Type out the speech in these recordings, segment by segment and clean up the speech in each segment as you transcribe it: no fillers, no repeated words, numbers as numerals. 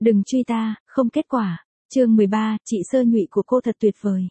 Đừng truy ta, không kết quả. Chương 13, chị Sơ Nhụy của cô thật tuyệt vời.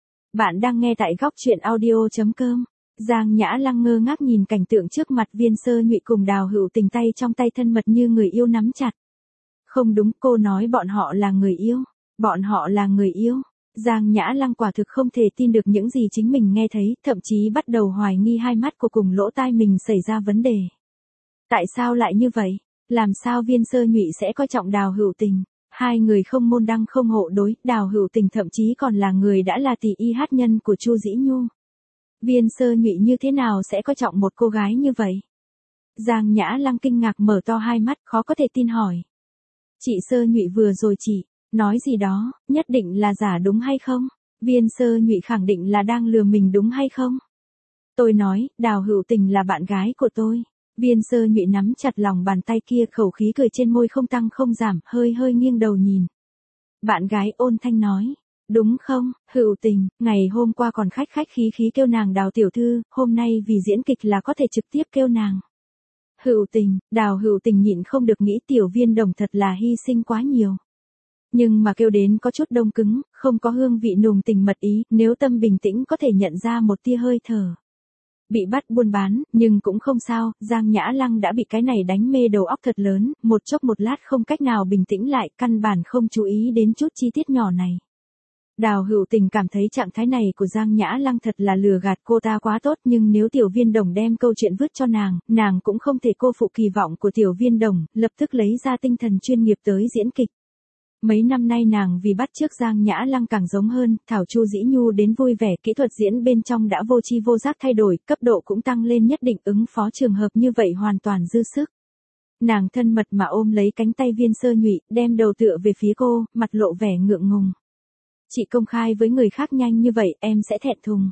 Bạn đang nghe tại góc truyện audio.com. Giang Nhã Lăng ngơ ngác nhìn cảnh tượng trước mặt, Viên Sơ Nhụy cùng Đào Hữu Tình tay trong tay thân mật như người yêu nắm chặt. Không đúng, cô nói bọn họ là người yêu. Bọn họ là người yêu. Giang Nhã Lăng quả thực không thể tin được những gì chính mình nghe thấy, thậm chí bắt đầu hoài nghi hai mắt của cùng lỗ tai mình xảy ra vấn đề. Tại sao lại như vậy? Làm sao Viên Sơ Nhụy sẽ coi trọng Đào Hữu Tình? Hai người không môn đăng không hộ đối, Đào Hữu Tình thậm chí còn là người đã là tỷ y hát nhân của Chu Dĩ Nhu. Viên Sơ Nhụy như thế nào sẽ coi trọng một cô gái như vậy? Giang Nhã Lăng kinh ngạc mở to hai mắt, khó có thể tin hỏi. Chị Sơ Nhụy vừa rồi chị nói gì đó, nhất định là giả đúng hay không? Viên Sơ Nhụy khẳng định là đang lừa mình đúng hay không? Tôi nói, Đào Hữu Tình là bạn gái của tôi. Viên Sơ Nhụy nắm chặt lòng bàn tay kia, khẩu khí cười trên môi không tăng không giảm, hơi nghiêng đầu nhìn. Bạn gái ôn thanh nói. Đúng không, Hữu Tình, ngày hôm qua còn khách khí kêu nàng Đào tiểu thư, hôm nay vì diễn kịch là có thể trực tiếp kêu nàng Hữu Tình. Đào Hữu Tình nhịn không được nghĩ Tiểu Viên Đồng thật là hy sinh quá nhiều. Nhưng mà kêu đến có chút đông cứng, không có hương vị nùng tình mật ý, nếu tâm bình tĩnh có thể nhận ra một tia hơi thở. Bị bắt buôn bán, nhưng cũng không sao, Giang Nhã Lăng đã bị cái này đánh mê đầu óc thật lớn, một chốc một lát không cách nào bình tĩnh lại, căn bản không chú ý đến chút chi tiết nhỏ này. Đào Hữu Tình cảm thấy trạng thái này của Giang Nhã Lăng thật là lừa gạt cô ta quá tốt, nhưng nếu Tiểu Viên Đồng đem câu chuyện vứt cho nàng cũng không thể cô phụ kỳ vọng của Tiểu Viên Đồng, lập tức lấy ra tinh thần chuyên nghiệp tới diễn kịch. Mấy năm nay nàng vì bắt chước Giang Nhã Lăng càng giống hơn, thảo Chu Dĩ Nhu đến vui vẻ, kỹ thuật diễn bên trong đã vô chi vô giác thay đổi, cấp độ cũng tăng lên nhất định, ứng phó trường hợp như vậy hoàn toàn dư sức. Nàng thân mật mà ôm lấy cánh tay Viên Sơ Nhụy, đem đầu tựa về phía cô, mặt lộ vẻ ngượng ngùng. Chị công khai với người khác nhanh như vậy, em sẽ thẹn thùng.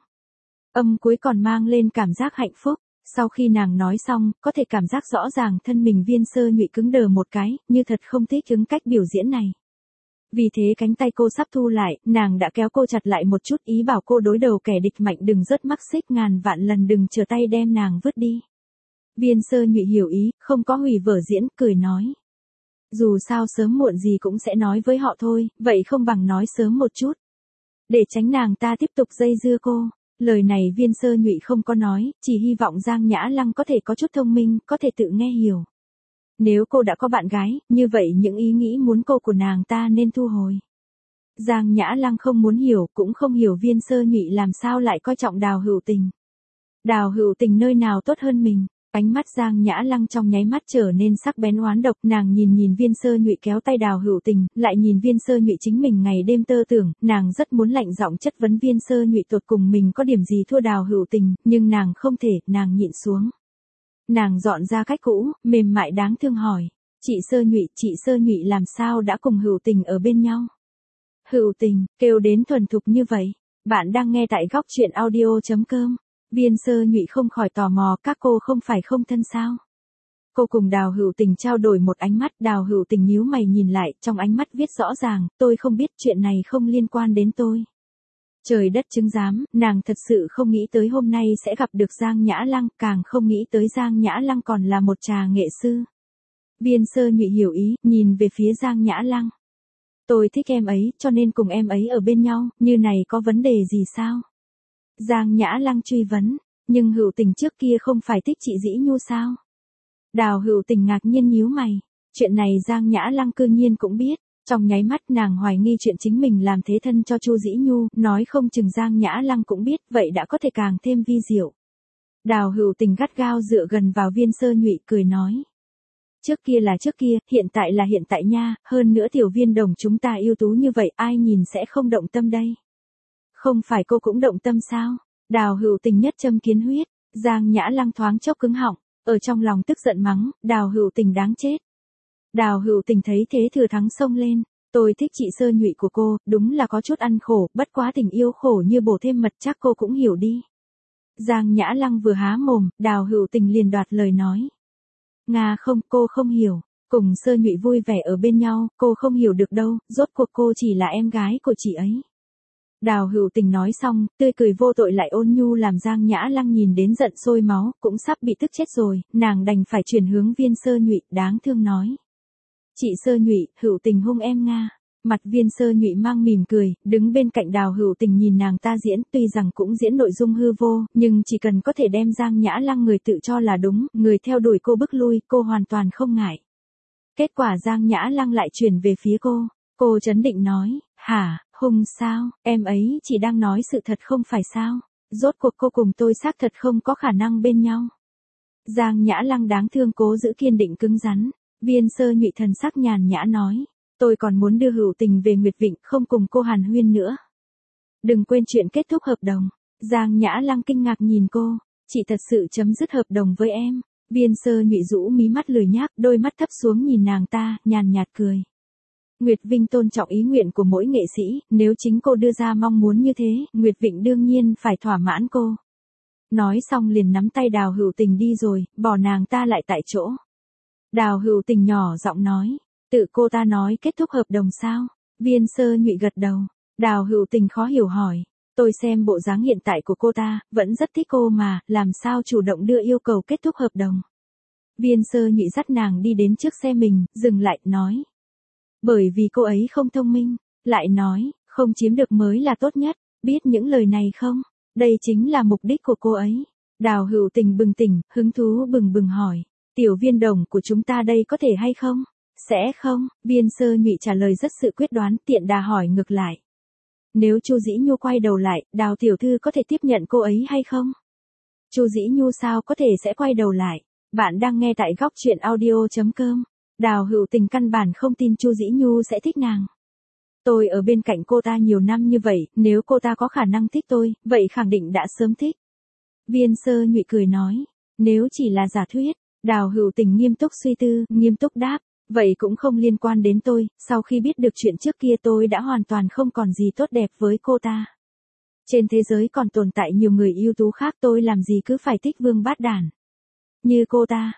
Âm cuối còn mang lên cảm giác hạnh phúc. Sau khi nàng nói xong, có thể cảm giác rõ ràng thân mình Viên Sơ Nhụy cứng đờ một cái, như thật không thích ứng cách biểu diễn này. Vì thế cánh tay cô sắp thu lại, nàng đã kéo cô chặt lại một chút, ý bảo cô đối đầu kẻ địch mạnh đừng rớt mắc xích, ngàn vạn lần đừng trở tay đem nàng vứt đi. Viên Sơ Nhụy hiểu ý, không có hủy vở diễn, cười nói. Dù sao sớm muộn gì cũng sẽ nói với họ thôi, vậy không bằng nói sớm một chút. Để tránh nàng ta tiếp tục dây dưa cô. Lời này Viên Sơ Nhụy không có nói, chỉ hy vọng Giang Nhã Lăng có thể có chút thông minh, có thể tự nghe hiểu. Nếu cô đã có bạn gái, như vậy những ý nghĩ muốn cô của nàng ta nên thu hồi. Giang Nhã Lăng không muốn hiểu, cũng không hiểu Viên Sơ Nhụy làm sao lại coi trọng Đào Hữu Tình. Đào Hữu Tình nơi nào tốt hơn mình. Ánh mắt Giang Nhã Lăng trong nháy mắt trở nên sắc bén oán độc, nàng nhìn Viên Sơ Nhụy kéo tay Đào Hữu Tình, lại nhìn Viên Sơ Nhụy chính mình ngày đêm tơ tưởng, nàng rất muốn lạnh giọng chất vấn Viên Sơ Nhụy tột cùng mình có điểm gì thua Đào Hữu Tình, nhưng nàng không thể, nàng nhịn xuống. Nàng dọn ra cách cũ, mềm mại đáng thương hỏi, chị Sơ Nhụy làm sao đã cùng Hữu Tình ở bên nhau? Hữu Tình, kêu đến thuần thục như vậy. Bạn đang nghe tại góc truyện audio.com. Viên Sơ Nhụy không khỏi tò mò, các cô không phải không thân sao? Cô cùng Đào Hữu Tình trao đổi một ánh mắt, Đào Hữu Tình nhíu mày nhìn lại, trong ánh mắt viết rõ ràng, tôi không biết, chuyện này không liên quan đến tôi. Trời đất chứng giám, nàng thật sự không nghĩ tới hôm nay sẽ gặp được Giang Nhã Lăng, càng không nghĩ tới Giang Nhã Lăng còn là một trà nghệ sư. Viên Sơ Nhụy hiểu ý, nhìn về phía Giang Nhã Lăng. Tôi thích em ấy, cho nên cùng em ấy ở bên nhau, như này có vấn đề gì sao? Giang Nhã Lăng truy vấn, nhưng Hữu Tình trước kia không phải thích chị Dĩ Nhu sao? Đào Hữu Tình ngạc nhiên nhíu mày, chuyện này Giang Nhã Lăng cư nhiên cũng biết. Trong nháy mắt nàng hoài nghi chuyện chính mình làm thế thân cho Chu Dĩ Nhu, nói không chừng Giang Nhã Lăng cũng biết, vậy đã có thể càng thêm vi diệu. Đào Hữu Tình gắt gao dựa gần vào Viên Sơ Nhụy, cười nói. Trước kia là trước kia, hiện tại là hiện tại nha, hơn nữa Tiểu Viên Đồng chúng ta ưu tú như vậy, ai nhìn sẽ không động tâm đây. Không phải cô cũng động tâm sao? Đào Hữu Tình nhất châm kiến huyết. Giang Nhã Lăng thoáng chốc cứng họng, ở trong lòng tức giận mắng, Đào Hữu Tình đáng chết. Đào Hữu Tình thấy thế thừa thắng xông lên, tôi thích chị Sơ Nhụy của cô, đúng là có chút ăn khổ, bất quá tình yêu khổ như bổ thêm mật chắc cô cũng hiểu đi. Giang Nhã Lăng vừa há mồm, Đào Hữu Tình liền đoạt lời nói. Nga không, cô không hiểu, cùng Sơ Nhụy vui vẻ ở bên nhau, cô không hiểu được đâu, rốt cuộc cô chỉ là em gái của chị ấy. Đào Hữu Tình nói xong, tươi cười vô tội lại ôn nhu làm Giang Nhã Lăng nhìn đến giận sôi máu, cũng sắp bị tức chết rồi, nàng đành phải chuyển hướng Viên Sơ Nhụy, đáng thương nói. Chị Sơ Nhụy, Hữu Tình hung em Nga. Mặt Viên Sơ Nhụy mang mỉm cười, đứng bên cạnh Đào Hữu Tình nhìn nàng ta diễn, tuy rằng cũng diễn nội dung hư vô, nhưng chỉ cần có thể đem Giang Nhã Lăng người tự cho là đúng, người theo đuổi cô bức lui, cô hoàn toàn không ngại. Kết quả Giang Nhã Lăng lại chuyển về phía cô trấn định nói, hả, hung sao, em ấy chỉ đang nói sự thật không phải sao, rốt cuộc cô cùng tôi xác thật không có khả năng bên nhau. Giang Nhã Lăng đáng thương cố giữ kiên định cứng rắn, Viên Sơ Nhụy thần sắc nhàn nhã nói, tôi còn muốn đưa Hữu Tình về Nguyệt Vịnh, không cùng cô hàn huyên nữa. Đừng quên chuyện kết thúc hợp đồng. Giang Nhã Lăng kinh ngạc nhìn cô, chị thật sự chấm dứt hợp đồng với em. Viên Sơ Nhụy rũ mí mắt lười nhác, đôi mắt thấp xuống nhìn nàng ta, nhàn nhạt cười. Nguyệt Vinh tôn trọng ý nguyện của mỗi nghệ sĩ, nếu chính cô đưa ra mong muốn như thế, Nguyệt Vịnh đương nhiên phải thỏa mãn cô. Nói xong liền nắm tay Đào Hữu Tình đi rồi, bỏ nàng ta lại tại chỗ. Đào Hữu Tình nhỏ giọng nói, tự cô ta nói kết thúc hợp đồng sao? Viên Sơ Nhụy gật đầu. Đào Hữu Tình khó hiểu hỏi, tôi xem bộ dáng hiện tại của cô ta, vẫn rất thích cô mà, làm sao chủ động đưa yêu cầu kết thúc hợp đồng? Viên Sơ Nhụy dắt nàng đi đến trước xe mình, dừng lại, nói. Bởi vì cô ấy không thông minh, lại nói, không chiếm được mới là tốt nhất, biết những lời này không? Đây chính là mục đích của cô ấy. Đào Hữu Tình bừng tỉnh, hứng thú bừng bừng hỏi, tiểu Viên đồng của chúng ta đây có thể hay không? Sẽ không, Viên Sơ Nhụy trả lời rất sự quyết đoán, tiện đà hỏi ngược lại. Nếu Chu Dĩ Nhu quay đầu lại, Đào tiểu thư có thể tiếp nhận cô ấy hay không? Chu Dĩ Nhu sao có thể sẽ quay đầu lại? Bạn đang nghe tại góc truyện audio.com. Đào Hữu Tình căn bản không tin Chu Dĩ Nhu sẽ thích nàng. Tôi ở bên cạnh cô ta nhiều năm như vậy, nếu cô ta có khả năng thích tôi, vậy khẳng định đã sớm thích. Viên Sơ Nhụy cười nói, nếu chỉ là giả thuyết, Đào Hữu Tình nghiêm túc suy tư, nghiêm túc đáp, vậy cũng không liên quan đến tôi, sau khi biết được chuyện trước kia tôi đã hoàn toàn không còn gì tốt đẹp với cô ta. Trên thế giới còn tồn tại nhiều người ưu tú khác, tôi làm gì cứ phải thích vương bát đản. Như cô ta,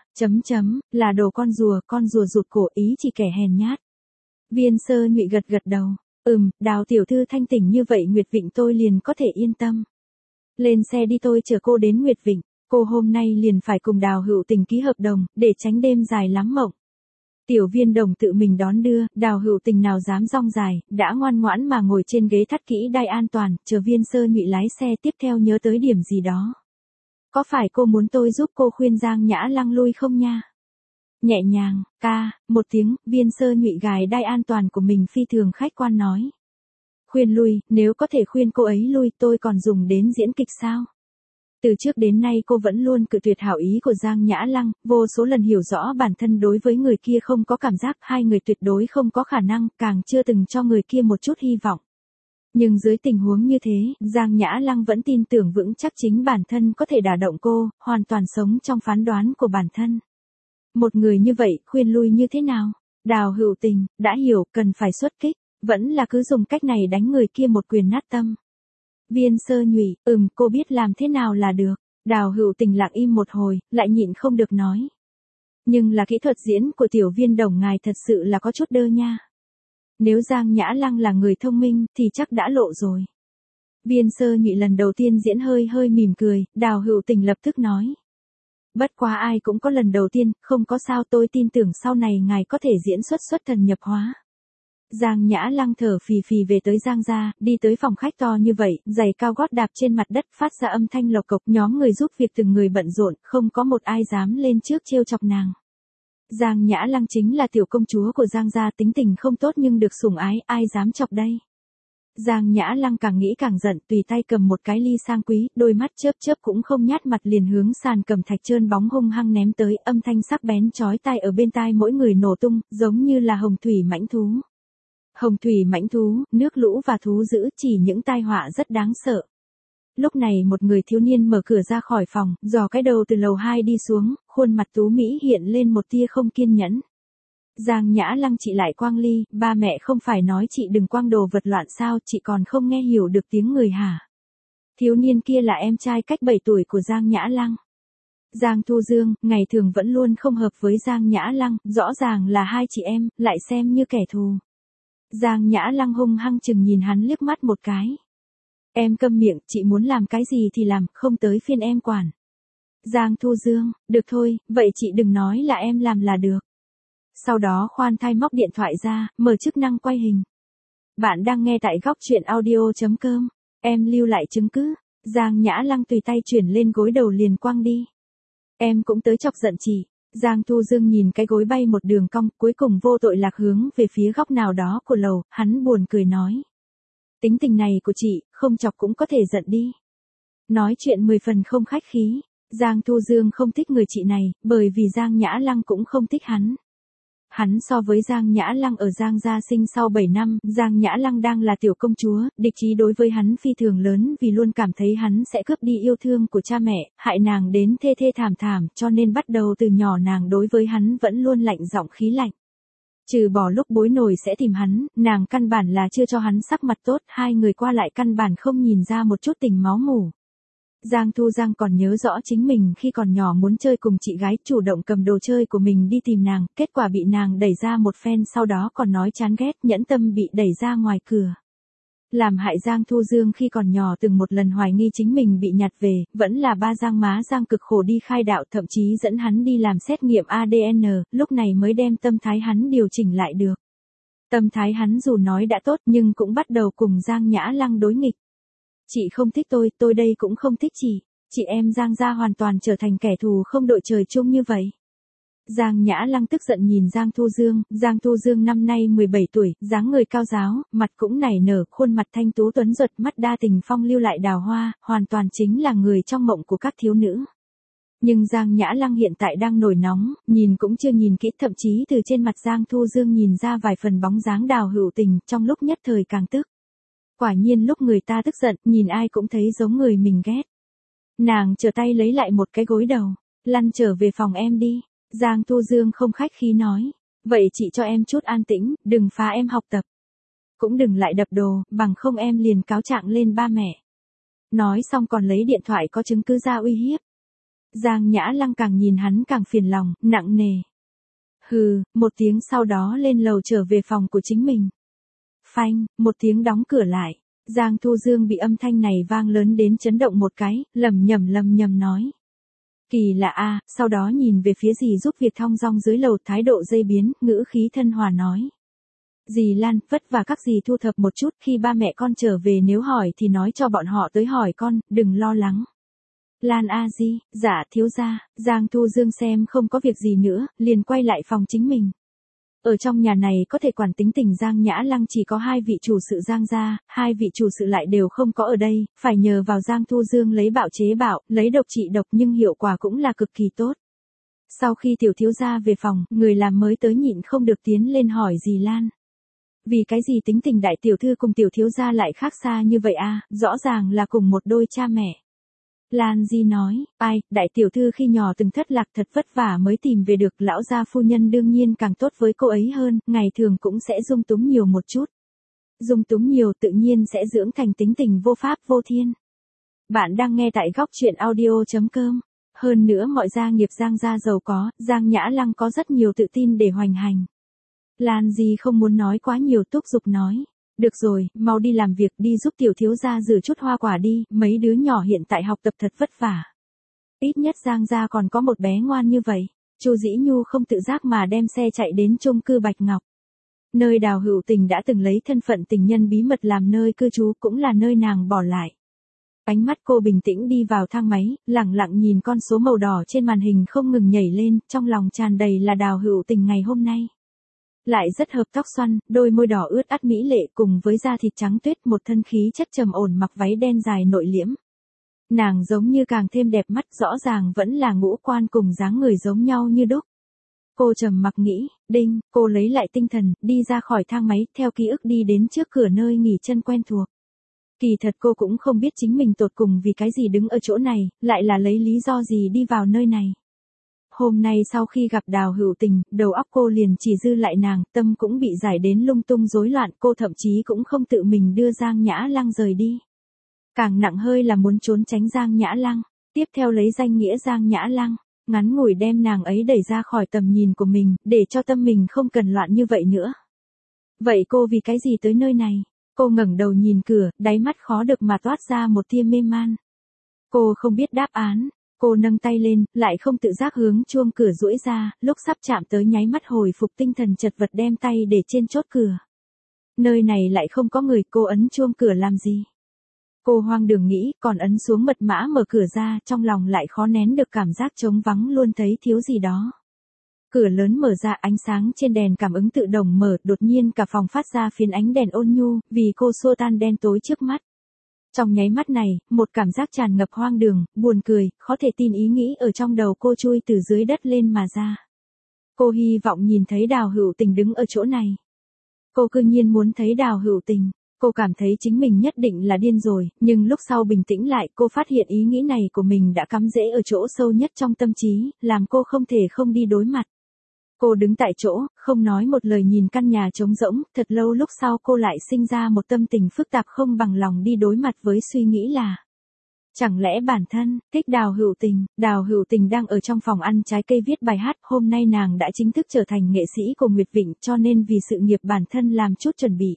là đồ con rùa rụt cổ, ý chỉ kẻ hèn nhát. Viên Sơ Nhụy gật gật đầu, Đào tiểu thư thanh tỉnh như vậy Nguyệt Vịnh tôi liền có thể yên tâm. Lên xe đi, tôi chở cô đến Nguyệt Vịnh, cô hôm nay liền phải cùng Đào Hữu Tình ký hợp đồng, để tránh đêm dài lắm mộng. Tiểu Viên đồng tự mình đón đưa, Đào Hữu Tình nào dám rong dài, đã ngoan ngoãn mà ngồi trên ghế thắt kỹ đai an toàn, chờ Viên Sơ Nhụy lái xe tiếp theo nhớ tới điểm gì đó. Có phải cô muốn tôi giúp cô khuyên Giang Nhã Lăng lui không nha? Nhẹ nhàng, một tiếng, Viên Sơ Nhụy gài đai an toàn của mình phi thường khách quan nói. Khuyên lui, nếu có thể khuyên cô ấy lui, tôi còn dùng đến diễn kịch sao? Từ trước đến nay cô vẫn luôn cự tuyệt hảo ý của Giang Nhã Lăng, vô số lần hiểu rõ bản thân đối với người kia không có cảm giác, hai người tuyệt đối không có khả năng, càng chưa từng cho người kia một chút hy vọng. Nhưng dưới tình huống như thế, Giang Nhã Lăng vẫn tin tưởng vững chắc chính bản thân có thể đả động cô, hoàn toàn sống trong phán đoán của bản thân. Một người như vậy, khuyên lui như thế nào? Đào Hữu Tình, đã hiểu, cần phải xuất kích, vẫn là cứ dùng cách này đánh người kia một quyền nát tâm. Viên Sơ Nhụy, cô biết làm thế nào là được. Đào Hữu Tình lặng im một hồi, lại nhịn không được nói. Nhưng là kỹ thuật diễn của tiểu Viên đồng ngài thật sự là có chút đơ nha. Nếu Giang Nhã Lăng là người thông minh, thì chắc đã lộ rồi. Viên Sơ Nhụy lần đầu tiên diễn hơi mỉm cười, Đào Hữu Tình lập tức nói. Bất quá ai cũng có lần đầu tiên, không có sao, tôi tin tưởng sau này ngài có thể diễn xuất thần nhập hóa. Giang Nhã Lăng thở phì phì về tới Giang gia, đi tới phòng khách to như vậy, giày cao gót đạp trên mặt đất phát ra âm thanh lộc cộc, nhóm người giúp việc từng người bận rộn, không có một ai dám lên trước trêu chọc nàng. Giang Nhã Lăng chính là tiểu công chúa của Giang gia, tính tình không tốt nhưng được sủng ái, ai dám chọc đây. Giang Nhã Lăng càng nghĩ càng giận, tùy tay cầm một cái ly sang quý, đôi mắt chớp cũng không nhát mặt liền hướng sàn cầm thạch trơn bóng hung hăng ném tới, âm thanh sắc bén chói tai ở bên tai mỗi người nổ tung, giống như là hồng thủy mãnh thú. Hồng thủy mãnh thú, nước lũ và thú dữ, chỉ những tai họa rất đáng sợ. Lúc này một người thiếu niên mở cửa ra khỏi phòng, dò cái đầu từ lầu 2 đi xuống, khuôn mặt tú mỹ hiện lên một tia không kiên nhẫn. Giang Nhã Lăng, chị lại quang ly, ba mẹ không phải nói chị đừng quang đồ vật loạn sao, chị còn không nghe hiểu được tiếng người hả? Thiếu niên kia là em trai cách 7 tuổi của Giang Nhã Lăng. Giang Thu Dương, ngày thường vẫn luôn không hợp với Giang Nhã Lăng, rõ ràng là hai chị em, lại xem như kẻ thù. Giang Nhã Lăng hung hăng chừng nhìn hắn liếc mắt một cái. Em câm miệng, chị muốn làm cái gì thì làm, không tới phiên em quản. Giang Thu Dương, được thôi, vậy chị đừng nói là em làm là được. Sau đó khoan thai móc điện thoại ra, mở chức năng quay hình. Bạn đang nghe tại góc truyện audio.com. Em lưu lại chứng cứ. Giang Nhã Lăng tùy tay chuyển lên gối đầu liền quăng đi. Em cũng tới chọc giận chị. Giang Thu Dương nhìn cái gối bay một đường cong, cuối cùng vô tội lạc hướng về phía góc nào đó của lầu, hắn buồn cười nói. Tính tình này của chị, không chọc cũng có thể giận đi. Nói chuyện 10 phần không khách khí. Giang Thu Dương không thích người chị này, bởi vì Giang Nhã Lăng cũng không thích hắn. Hắn so với Giang Nhã Lăng ở Giang gia sinh sau 7 năm, Giang Nhã Lăng đang là tiểu công chúa, địch ý đối với hắn phi thường lớn vì luôn cảm thấy hắn sẽ cướp đi yêu thương của cha mẹ, hại nàng đến thê thê thảm thảm, cho nên bắt đầu từ nhỏ nàng đối với hắn vẫn luôn lạnh giọng khí lạnh. Trừ bỏ lúc bối nổi sẽ tìm hắn, nàng căn bản là chưa cho hắn sắc mặt tốt, hai người qua lại căn bản không nhìn ra một chút tình máu mủ. Giang Thu Giang còn nhớ rõ chính mình khi còn nhỏ muốn chơi cùng chị gái, chủ động cầm đồ chơi của mình đi tìm nàng, kết quả bị nàng đẩy ra một phen, sau đó còn nói chán ghét, nhẫn tâm bị đẩy ra ngoài cửa. Làm hại Giang Thu Dương khi còn nhỏ từng một lần hoài nghi chính mình bị nhặt về, vẫn là ba Giang má Giang cực khổ đi khai đạo, thậm chí dẫn hắn đi làm xét nghiệm ADN, lúc này mới đem tâm thái hắn điều chỉnh lại được. Tâm thái hắn dù nói đã tốt nhưng cũng bắt đầu cùng Giang Nhã Lăng đối nghịch. Chị không thích tôi đây cũng không thích chị em Giang gia hoàn toàn trở thành kẻ thù không đội trời chung như vậy. Giang Nhã Lăng tức giận nhìn Giang Thu Dương năm nay 17 tuổi, dáng người cao ráo, mặt cũng nảy nở, khuôn mặt thanh tú tuấn giật, mắt đa tình phong lưu lại đào hoa, hoàn toàn chính là người trong mộng của các thiếu nữ. Nhưng Giang Nhã Lăng hiện tại đang nổi nóng, nhìn cũng chưa nhìn kỹ, thậm chí từ trên mặt Giang Thu Dương nhìn ra vài phần bóng dáng đào hữu tình, trong lúc nhất thời càng tức. Quả nhiên lúc người ta tức giận, nhìn ai cũng thấy giống người mình ghét. Nàng trở tay lấy lại một cái gối đầu, lăn trở về phòng em đi. Giang Thu Dương không khách khí nói, vậy chị cho em chút an tĩnh, đừng phá em học tập. Cũng đừng lại đập đồ, bằng không em liền cáo trạng lên ba mẹ. Nói xong còn lấy điện thoại có chứng cứ ra uy hiếp. Giang Nhã Lăng càng nhìn hắn càng phiền lòng, nặng nề. Hừ, một tiếng sau đó lên lầu trở về phòng của chính mình. Phanh, một tiếng đóng cửa lại. Giang Thu Dương bị âm thanh này vang lớn đến chấn động một cái, lầm nhầm nói. Kỳ lạ a, sau đó nhìn về phía dì giúp việc thong dong dưới lầu, thái độ dây biến, ngữ khí thân hòa nói. Dì Lan, vất vả các dì thu thập một chút, khi ba mẹ con trở về nếu hỏi thì nói cho bọn họ tới hỏi con, đừng lo lắng. Lan a di, dạ thiếu gia. Giang Thu Dương xem không có việc gì nữa, liền quay lại phòng chính mình. Ở trong nhà này có thể quản tính tình Giang Nhã Lăng chỉ có hai vị chủ sự Giang gia, hai vị chủ sự lại đều không có ở đây, phải nhờ vào Giang Thu Dương lấy bạo chế bạo, lấy độc trị độc, nhưng hiệu quả cũng là cực kỳ tốt. Sau khi tiểu thiếu gia về phòng, người làm mới tới nhịn không được tiến lên hỏi dì Lan. Vì cái gì tính tình đại tiểu thư cùng tiểu thiếu gia lại khác xa như vậy a, rõ ràng là cùng một đôi cha mẹ. Lan Di nói, ai, đại tiểu thư khi nhỏ từng thất lạc thật vất vả mới tìm về được, lão gia phu nhân đương nhiên càng tốt với cô ấy hơn, ngày thường cũng sẽ dung túng nhiều một chút. Dung túng nhiều tự nhiên sẽ dưỡng thành tính tình vô pháp vô thiên. Bạn đang nghe tại góc truyện audio.com. Hơn nữa mọi gia nghiệp Giang gia giàu có, Giang Nhã Lăng có rất nhiều tự tin để hoành hành. Lan Di không muốn nói quá nhiều, thúc giục nói. Được rồi, mau đi làm việc, đi giúp tiểu thiếu gia rửa chút hoa quả đi, mấy đứa nhỏ hiện tại học tập thật vất vả. Ít nhất Giang gia còn có một bé ngoan như vậy. Chu Dĩ Nhu không tự giác mà đem xe chạy đến chung cư Bạch Ngọc. Nơi Đào Hữu Tình đã từng lấy thân phận tình nhân bí mật làm nơi cư trú, cũng là nơi nàng bỏ lại. Ánh mắt cô bình tĩnh đi vào thang máy, lặng lặng nhìn con số màu đỏ trên màn hình không ngừng nhảy lên, trong lòng tràn đầy là Đào Hữu Tình ngày hôm nay. Lại rất hợp tóc xoăn, đôi môi đỏ ướt át mỹ lệ cùng với da thịt trắng tuyết, một thân khí chất trầm ổn, mặc váy đen dài nội liễm. Nàng giống như càng thêm đẹp mắt, rõ ràng vẫn là ngũ quan cùng dáng người giống nhau như đúc. Cô trầm mặc nghĩ, đinh, cô lấy lại tinh thần, đi ra khỏi thang máy, theo ký ức đi đến trước cửa nơi nghỉ chân quen thuộc. Kỳ thật cô cũng không biết chính mình tột cùng vì cái gì đứng ở chỗ này, lại là lấy lý do gì đi vào nơi này. Hôm nay sau khi gặp Đào Hữu Tình, đầu óc cô liền chỉ dư lại nàng, tâm cũng bị giải đến lung tung rối loạn, cô thậm chí cũng không tự mình đưa Giang Nhã Lăng rời đi. Càng nặng hơi là muốn trốn tránh Giang Nhã Lăng, tiếp theo lấy danh nghĩa Giang Nhã Lăng, ngắn ngủi đem nàng ấy đẩy ra khỏi tầm nhìn của mình, để cho tâm mình không cần loạn như vậy nữa. Vậy cô vì cái gì tới nơi này? Cô ngẩng đầu nhìn cửa, đáy mắt khó được mà toát ra một tia mê man. Cô không biết đáp án. Cô nâng tay lên, lại không tự giác hướng chuông cửa duỗi ra, lúc sắp chạm tới nháy mắt hồi phục tinh thần chật vật đem tay để trên chốt cửa. Nơi này lại không có người, cô ấn chuông cửa làm gì? Cô hoang đường nghĩ, còn ấn xuống mật mã mở cửa ra, trong lòng lại khó nén được cảm giác trống vắng luôn thấy thiếu gì đó. Cửa lớn mở ra, ánh sáng trên đèn cảm ứng tự động mở, đột nhiên cả phòng phát ra phiến ánh đèn ôn nhu, vì cô xua tan đen tối trước mắt. Trong nháy mắt này, một cảm giác tràn ngập hoang đường, buồn cười, khó thể tin ý nghĩ ở trong đầu cô chui từ dưới đất lên mà ra. Cô hy vọng nhìn thấy Đào Hữu Tình đứng ở chỗ này. Cô cư nhiên muốn thấy Đào Hữu Tình. Cô cảm thấy chính mình nhất định là điên rồi, nhưng lúc sau bình tĩnh lại, cô phát hiện ý nghĩ này của mình đã cắm rễ ở chỗ sâu nhất trong tâm trí, làm cô không thể không đi đối mặt. Cô đứng tại chỗ, không nói một lời nhìn căn nhà trống rỗng, thật lâu lúc sau cô lại sinh ra một tâm tình phức tạp không bằng lòng đi đối mặt với suy nghĩ là chẳng lẽ bản thân thích Đào Hữu Tình đang ở trong phòng ăn trái cây viết bài hát, hôm nay nàng đã chính thức trở thành nghệ sĩ của Nguyệt Vịnh, cho nên vì sự nghiệp bản thân làm chút chuẩn bị.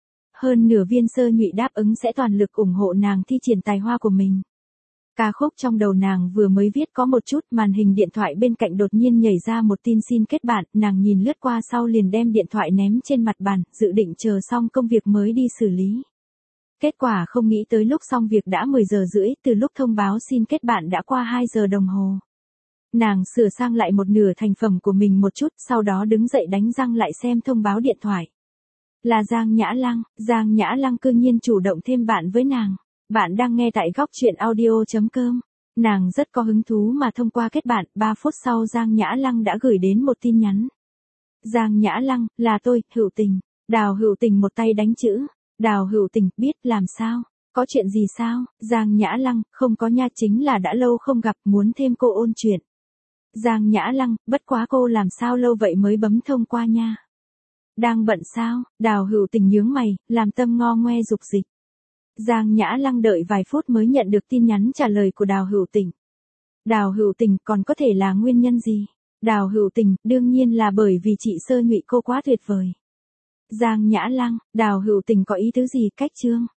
Hơn nửa Viên Sơ Nhụy đáp ứng sẽ toàn lực ủng hộ nàng thi triển tài hoa của mình. Ca khúc trong đầu nàng vừa mới viết có một chút, màn hình điện thoại bên cạnh đột nhiên nhảy ra một tin xin kết bạn, nàng nhìn lướt qua sau liền đem điện thoại ném trên mặt bàn, dự định chờ xong công việc mới đi xử lý. Kết quả không nghĩ tới lúc xong việc đã 10 giờ rưỡi, từ lúc thông báo xin kết bạn đã qua 2 giờ đồng hồ. Nàng sửa sang lại một nửa thành phẩm của mình một chút, sau đó đứng dậy đánh răng lại xem thông báo điện thoại. Là Giang Nhã Lăng cư nhiên chủ động thêm bạn với nàng. Bạn đang nghe tại góc truyện audio.com. Nàng rất có hứng thú mà thông qua kết bạn, 3 phút sau Giang Nhã Lăng đã gửi đến một tin nhắn. Giang Nhã Lăng, là tôi, Hữu Tình. Đào Hữu Tình một tay đánh chữ. Đào Hữu Tình, biết làm sao? Có chuyện gì sao? Giang Nhã Lăng, không có nha, chính là đã lâu không gặp, muốn thêm cô ôn chuyện. Giang Nhã Lăng, bất quá cô làm sao lâu vậy mới bấm thông qua nha. Đang bận sao? Đào Hữu Tình nhướng mày, làm tâm ngo ngoe dục dịch. Giang Nhã Lăng đợi vài phút mới nhận được tin nhắn trả lời của Đào Hữu Tình. Đào Hữu Tình, còn có thể là nguyên nhân gì? Đào Hữu Tình, đương nhiên là bởi vì chị Sơ Nhụy cô quá tuyệt vời. Giang Nhã Lăng, Đào Hữu Tình có ý tứ gì? Cách chương.